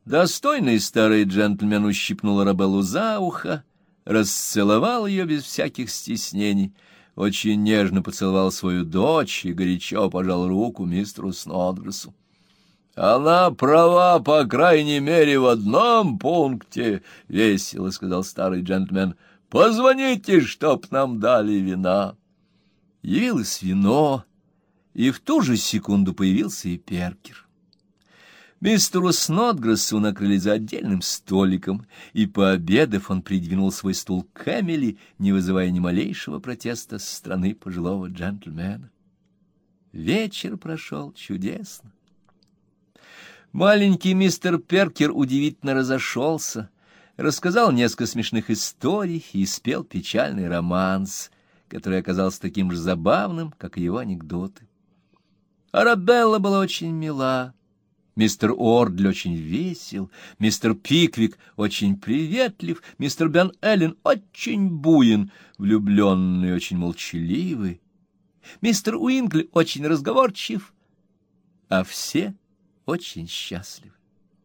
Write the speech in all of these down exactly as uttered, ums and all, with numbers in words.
Достойный старый джентльмен ущипнул Арабеллу за ухо, расцеловал ее без всяких стеснений, очень нежно поцеловал свою дочь и горячо пожал руку мистеру Снодгрессу. — Она права, по крайней мере, в одном пункте, — весело сказал старый джентльмен. — Позвоните, чтоб нам дали вина. Явилось вино, и в ту же секунду появился и Перкер. Мистеру Снодгрессу накрыли за отдельным столиком, и, пообедав, он придвинул свой стул к Эмили, не вызывая ни малейшего протеста со стороны пожилого джентльмена. Вечер прошел чудесно. Маленький мистер Перкер удивительно разошелся, рассказал несколько смешных историй и спел печальный романс, который оказался таким же забавным, как и его анекдоты. Арабелла была очень мила. Мистер Уордли очень весел, мистер Пиквик очень приветлив, мистер Бен Эллен очень буен, влюбленный очень молчаливый, мистер Уинкли очень разговорчив, а все очень счастливы.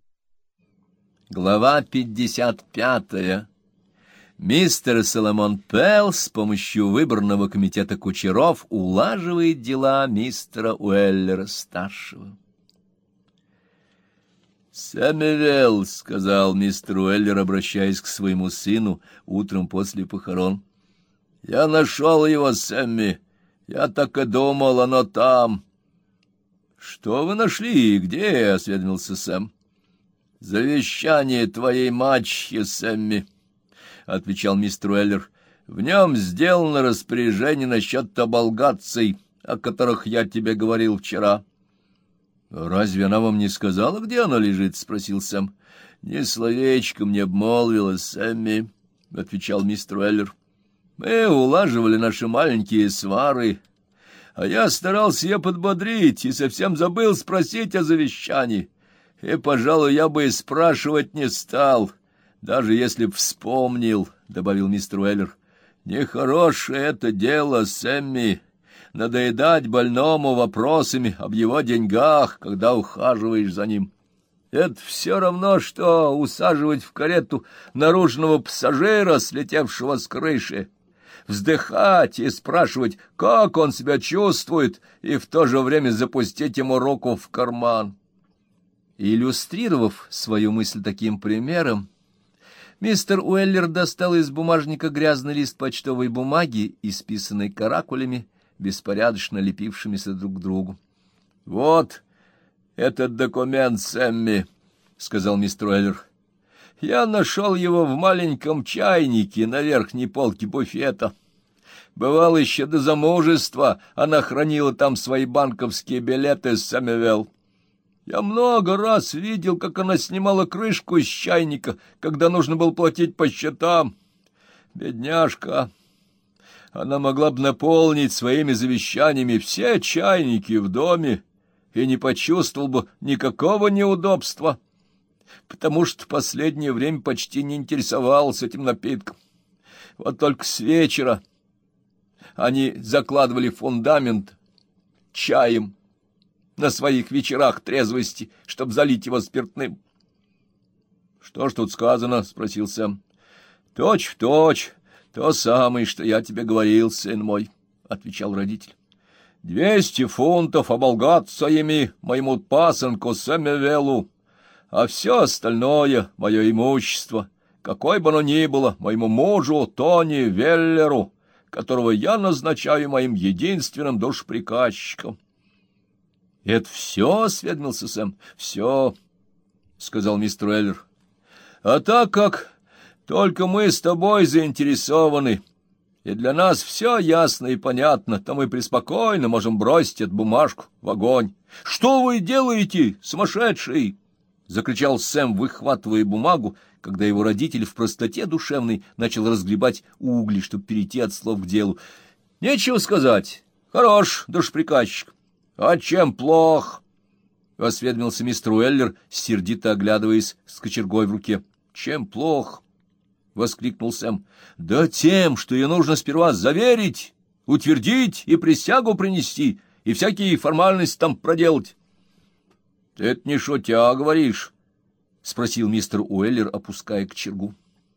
Глава пятьдесят пятая. Мистер Соломон Пелл с помощью выборного комитета кучеров улаживает дела мистера Уэллера-старшего. «Сэмюэл», — сказал мистер Уэллер, обращаясь к своему сыну утром после похорон, — «я нашел его, Сэмми. Я так и думал, оно там». «Что вы нашли и где?» — осведомился Сэм. «Завещание твоей мачехи, Сэмми», — отвечал мистер Уэллер. «В нем сделано распоряжение насчет оболгаций, о которых я тебе говорил вчера». «Разве она вам не сказала, где она лежит?» — спросил Сэм. «Ни словечком не обмолвила, Сэмми», — отвечал мистер Уэллер. «Мы улаживали наши маленькие свары, а я старался ее подбодрить и совсем забыл спросить о завещании. И, пожалуй, я бы и спрашивать не стал, даже если б вспомнил», — добавил мистер Уэллер. «Нехорошее это дело, Сэмми, надоедать больному вопросами об его деньгах, когда ухаживаешь за ним. Это все равно, что усаживать в карету наружного пассажира, слетевшего с крыши, вздыхать и спрашивать, как он себя чувствует, и в то же время запустить ему руку в карман». Иллюстрировав свою мысль таким примером, мистер Уэллер достал из бумажника грязный лист почтовой бумаги, исписанный каракулями, беспорядочно лепившимися друг к другу. — Вот этот документ, Сэмми, — сказал мистер Уэллер. — Я нашел его в маленьком чайнике на верхней полке буфета. Бывало, еще до замужества она хранила там свои банковские билеты, Сэмюэл. Я много раз видел, как она снимала крышку с чайника, когда нужно было платить по счетам. Бедняжка! Она могла бы наполнить своими завещаниями все чайники в доме и не почувствовал бы никакого неудобства, потому что в последнее время почти не интересовался этим напитком. Вот только с вечера они закладывали фундамент чаем на своих вечерах трезвости, чтобы залить его спиртным. — Что ж тут сказано? — спросил Сэм. — Точь в точь. То самое, что я тебе говорил, сын мой, — отвечал родитель. — Двести фунтов оболгациями моему пасынку Сэмюэлу, а все остальное — мое имущество, какое бы оно ни было, моему мужу Тони Веллеру, которого я назначаю моим единственным душеприказчиком. — Это все? — осведомился Сэм. — Все, — сказал мистер Уэллер. — А так как только мы с тобой заинтересованы, и для нас все ясно и понятно, то мы преспокойно можем бросить эту бумажку в огонь. — Что вы делаете, сумасшедший? — закричал Сэм, выхватывая бумагу, когда его родитель в простоте душевной начал разгребать угли, чтобы перейти от слов к делу. — Нечего сказать. Хорош душеприказчик. — А чем плох? — осведомился мистер Уэллер, сердито оглядываясь с кочергой в руке. — Чем плох? — воскликнул Сэм. — Да тем, что ее нужно сперва заверить, утвердить и присягу принести, и всякие формальности там проделать. — Ты это не шутя говоришь, — спросил мистер Уэллер, опуская кочергу.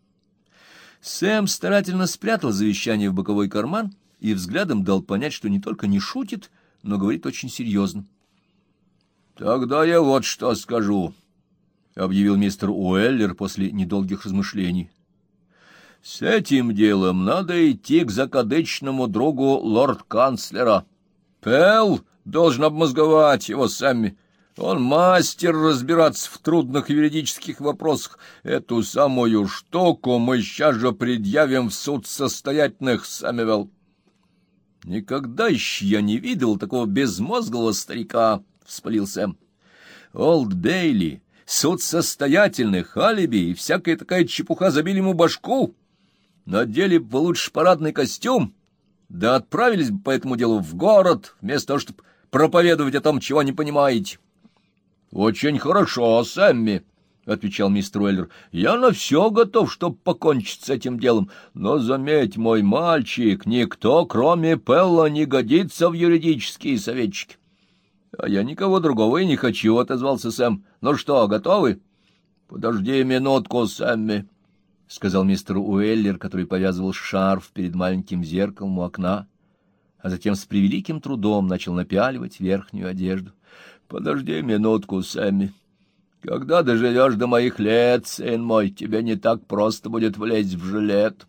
Сэм старательно спрятал завещание в боковой карман и взглядом дал понять, что не только не шутит, но говорит очень серьезно. — Тогда я вот что скажу, — объявил мистер Уэллер после недолгих размышлений. — С этим делом надо идти к закадычному другу лорд-канцлера. Пелл должен обмозговать его Сэмми. Он мастер разбираться в трудных юридических вопросах. Эту самую штуку мы сейчас же предъявим в суд состоятельных, Сэмюэл. Никогда еще я не видел такого безмозглого старика, — вспылил Сэм. Олд Бейли, суд состоятельных, алиби и всякая такая чепуха забили ему башку. Надели бы лучше парадный костюм, да отправились бы по этому делу в город, вместо того, чтобы проповедовать о том, чего не понимаете. — Очень хорошо, Сэмми, — отвечал мистер Уэллер. — Я на все готов, чтобы покончить с этим делом. Но, заметь, мой мальчик, никто, кроме Пелла, не годится в юридические советчики. — А я никого другого и не хочу, — отозвался Сэм. — Ну что, готовы? — Подожди минутку, Сэмми, — сказал мистер Уэллер, который повязывал шарф перед маленьким зеркалом у окна, а затем с превеликим трудом начал напяливать верхнюю одежду. — Подожди минутку, Сэмми. Когда доживешь до моих лет, сын мой, тебе не так просто будет влезть в жилет.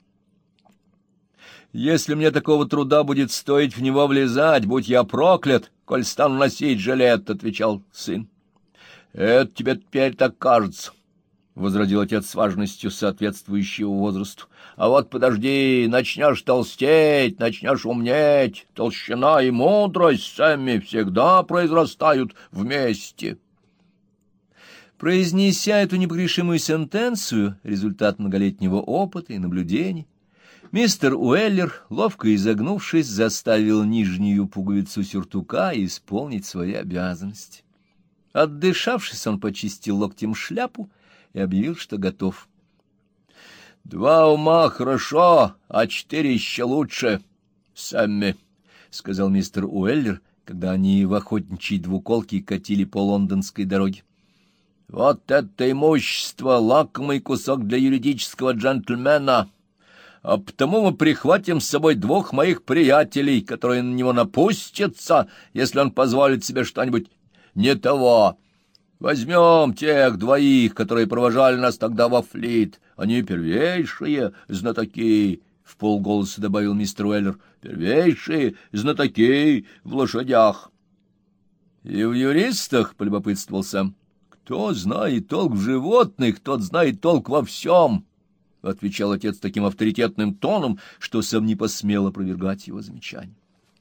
— Если мне такого труда будет стоить в него влезать, будь я проклят, коль стану носить жилет, — отвечал сын. — Это тебе теперь так кажется, — возразил отец с важностью соответствующего возрасту. — А вот подожди, начнешь толстеть, начнешь умнеть. Толщина и мудрость сами всегда произрастают вместе. Произнеся эту непогрешимую сентенцию, результат многолетнего опыта и наблюдений, мистер Уэллер, ловко изогнувшись, заставил нижнюю пуговицу сюртука исполнить свои обязанности. Отдышавшись, он почистил локтем шляпу и объявил, что готов. — Два ума хорошо, а четыре еще лучше, Сэмми, — сказал мистер Уэллер, когда они в охотничьей двуколке катили по лондонской дороге. — Вот это имущество — лакомый кусок для юридического джентльмена, а потому мы прихватим с собой двух моих приятелей, которые на него напустятся, если он позволит себе что-нибудь не того. Возьмем тех двоих, которые провожали нас тогда во Флит. Они первейшие знатоки, — вполголоса добавил мистер Уэллер, — первейшие знатоки в лошадях. — И в юристах, — полюбопытствовал Сэм. — Кто знает толк в животных, тот знает толк во всем, — отвечал отец таким авторитетным тоном, что Сэм не посмел опровергать его замечание.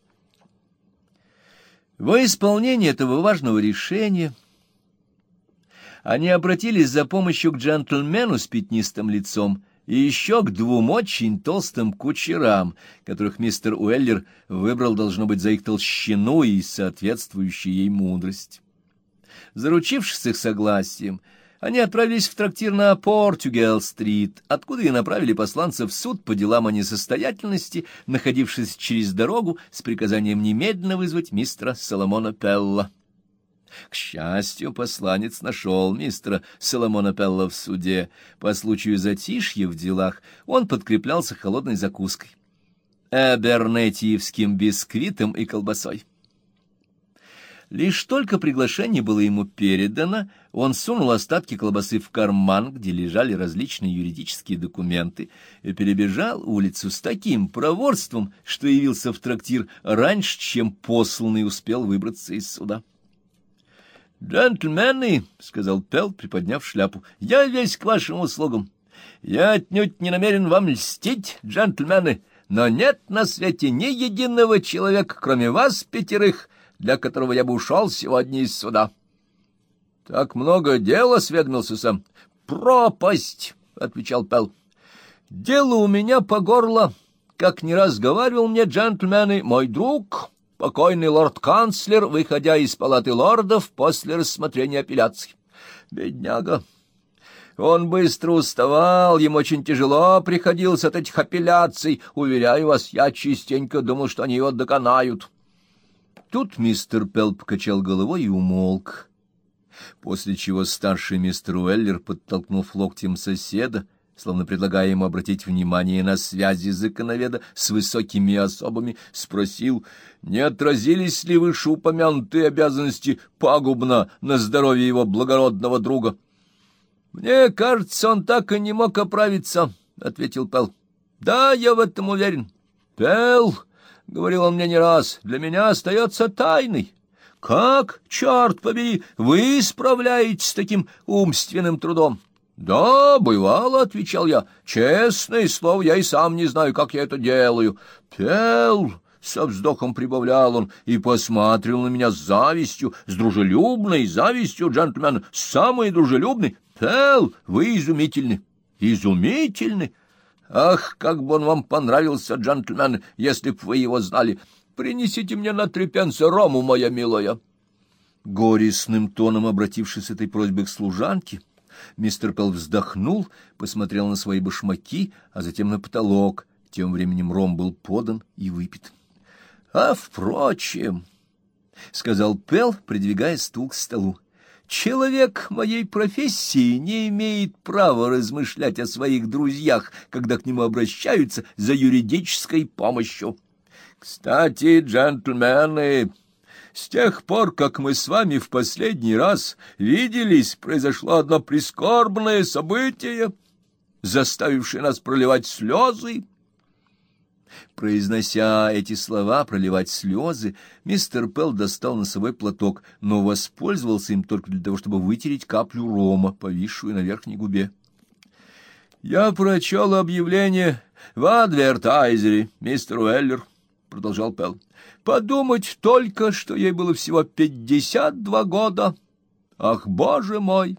Во исполнение этого важного решения они обратились за помощью к джентльмену с пятнистым лицом и еще к двум очень толстым кучерам, которых мистер Уэллер выбрал, должно быть, за их толщину и соответствующую ей мудрость. Заручившись их согласием, они отправились в трактир на Португал-стрит, откуда и направили посланца в суд по делам о несостоятельности, находившись через дорогу с приказанием немедленно вызвать мистера Соломона Пелла. К счастью, посланец нашел мистера Соломона Пелла в суде. По случаю затишья в делах он подкреплялся холодной закуской — эбернетиевским бисквитом и колбасой. Лишь только приглашение было ему передано, он сунул остатки колбасы в карман, где лежали различные юридические документы, и перебежал улицу с таким проворством, что явился в трактир раньше, чем посланный успел выбраться из суда. «Джентльмены», — сказал Пелл, приподняв шляпу, — «я весь к вашим услугам. Я отнюдь не намерен вам льстить, джентльмены, но нет на свете ни единого человека, кроме вас пятерых, для которого я бы ушел сегодня из суда». — Так много дел, — осведомился Сэм. — Пропасть, — отвечал Пелл. — Дело у меня по горло, как не раз говаривал мне, джентльмены, мой друг, покойный лорд-канцлер, выходя из палаты лордов после рассмотрения апелляций. Бедняга! Он быстро уставал, ему очень тяжело приходилось от этих апелляций. Уверяю вас, я частенько думал, что они его доконают. Тут мистер Пелл покачал головой и умолк. после чего старший мистер Уэллер, подтолкнув локтем соседа, словно предлагая ему обратить внимание на связи законоведа с высокими особами, спросил, не отразились ли вышеупомянутые обязанности пагубно на здоровье его благородного друга. — Мне кажется, он так и не мог оправиться, — ответил Пэл. — Да, я в этом уверен. — Пэл, — говорил он мне не раз, — для меня остается тайной. Как, черт побери, вы справляетесь с таким умственным трудом? — Да, бывало, — отвечал я. — Честное слово, я и сам не знаю, как я это делаю. — Пэл, — со вздохом прибавлял он и посмотрел на меня с завистью, с дружелюбной завистью, джентльмен, самый дружелюбный. — Пэл, вы изумительны, изумительны. Ах, как бы он вам понравился, джентльмен, если б вы его знали. Принесите мне на три пенса рому, моя милая. Горестным тоном, обратившись с этой просьбой к служанке, мистер Пэл вздохнул, посмотрел на свои башмаки, а затем на потолок. Тем временем ром был подан и выпит. — А, впрочем, — сказал Пэл, придвигая стул к столу, — человек моей профессии не имеет права размышлять о своих друзьях, когда к нему обращаются за юридической помощью. Кстати, джентльмены, с тех пор, как мы с вами в последний раз виделись, произошло одно прискорбное событие, заставившее нас проливать слезы. Произнося эти слова, проливать слезы, мистер Пэл достал носовой платок, но воспользовался им только для того, чтобы вытереть каплю рома, повисшую на верхней губе. — Я прочел объявление в адвертайзере, мистер Уэллер, — продолжал Пэл. — Подумать только, что ей было всего пятьдесят два года. Ах, боже мой!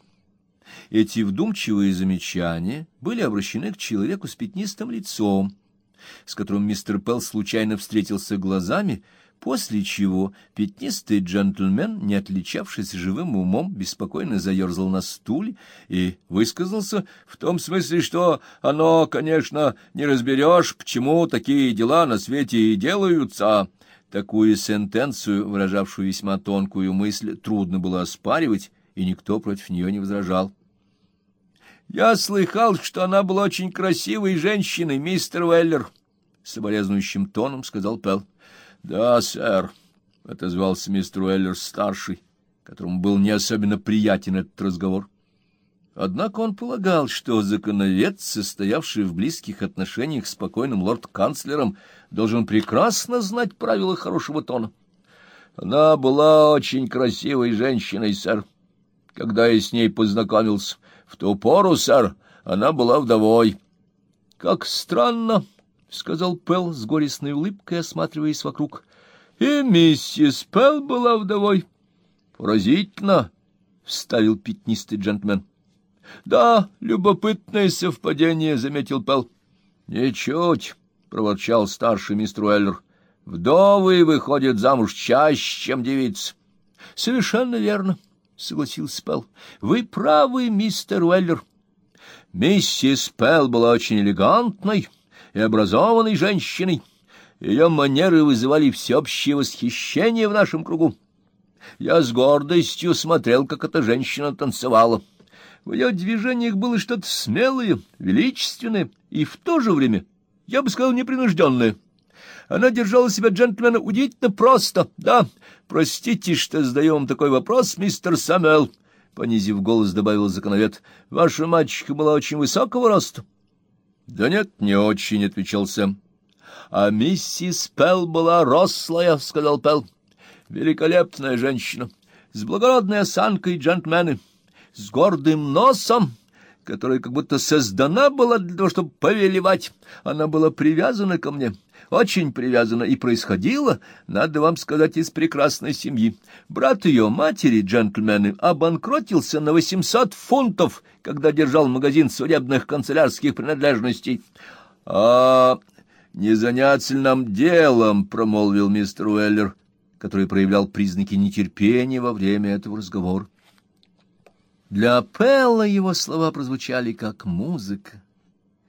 Эти вдумчивые замечания были обращены к человеку с пятнистым лицом, с которым мистер Пэл случайно встретился глазами, после чего пятнистый джентльмен, не отличавшийся живым умом, беспокойно заерзал на стуле и высказался в том смысле, что оно, конечно, не разберешь, почему такие дела на свете и делаются. Такую сентенцию, выражавшую весьма тонкую мысль, трудно было оспаривать, и никто против нее не возражал. — Я слыхал, что она была очень красивой женщиной, мистер Уэллер, — соболезнующим тоном сказал Пэл. — Да, сэр, — отозвался мистер Уэллер-старший, которому был не особенно приятен этот разговор. Однако он полагал, что законовед, состоявший в близких отношениях с покойным лорд-канцлером, должен прекрасно знать правила хорошего тона. — Она была очень красивой женщиной, сэр, когда я с ней познакомился. В ту пору, сэр, она была вдовой. — Как странно, — сказал Пэл с горестной улыбкой, осматриваясь вокруг. — И миссис Пэл была вдовой. — Поразительно, — вставил пятнистый джентльмен. — Да, любопытное совпадение, — заметил Пэл. — Ничуть, — проворчал старший мистер Уэллер. — Вдовы выходят замуж чаще, чем девицы. — Совершенно верно, — согласился Пэл. — Вы правы, мистер Уэллер. Миссис Пэл была очень элегантной и образованной женщиной. Ее манеры вызывали всеобщее восхищение в нашем кругу. Я с гордостью смотрел, как эта женщина танцевала. В ее движениях было что-то смелое, величественное и в то же время, я бы сказал, непринужденное. Она держала себя, джентльмена, удивительно просто. Да, простите, что задаю вам такой вопрос, мистер Самуэлл, — понизив голос, добавил законовед. — Ваша мачеха была очень высокого роста? — Да нет, не очень, — отвечал Сэм. — А миссис Пэл была рослая, — сказал Пэл. — Великолепная женщина, с благородной осанкой, джентльмены, с гордым носом, которая как будто создана была для того, чтобы повелевать. Она была привязана ко мне, очень привязана, и происходила, надо вам сказать, из прекрасной семьи. Брат ее матери, джентльмены, обанкротился на восемьсот фунтов, когда держал магазин судебных канцелярских принадлежностей. — А не заняться ли нам делом, — промолвил мистер Уэллер, который проявлял признаки нетерпения во время этого разговора. Для Пэла его слова прозвучали как музыка.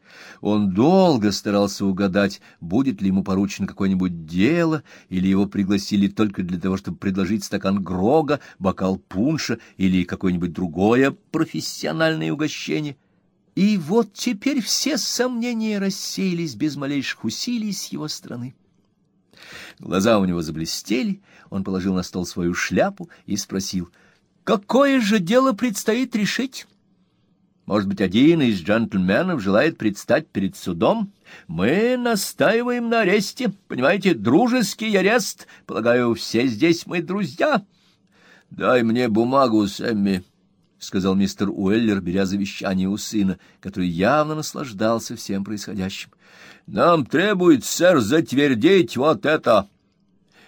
Он долго старался угадать, будет ли ему поручено какое-нибудь дело, или его пригласили только для того, чтобы предложить стакан грога, бокал пунша или какое-нибудь другое профессиональное угощение. И вот теперь все сомнения рассеялись без малейших усилий с его стороны. Глаза у него заблестели, он положил на стол свою шляпу и спросил: «Какое же дело предстоит решить? Может быть, один из джентльменов желает предстать перед судом? Мы настаиваем на аресте, понимаете, дружеский арест. Полагаю, все здесь мы друзья». «Дай мне бумагу, Сэмми», — сказал мистер Уэллер, беря завещание у сына, который явно наслаждался всем происходящим. «Нам требуется, сэр, затвердить вот это».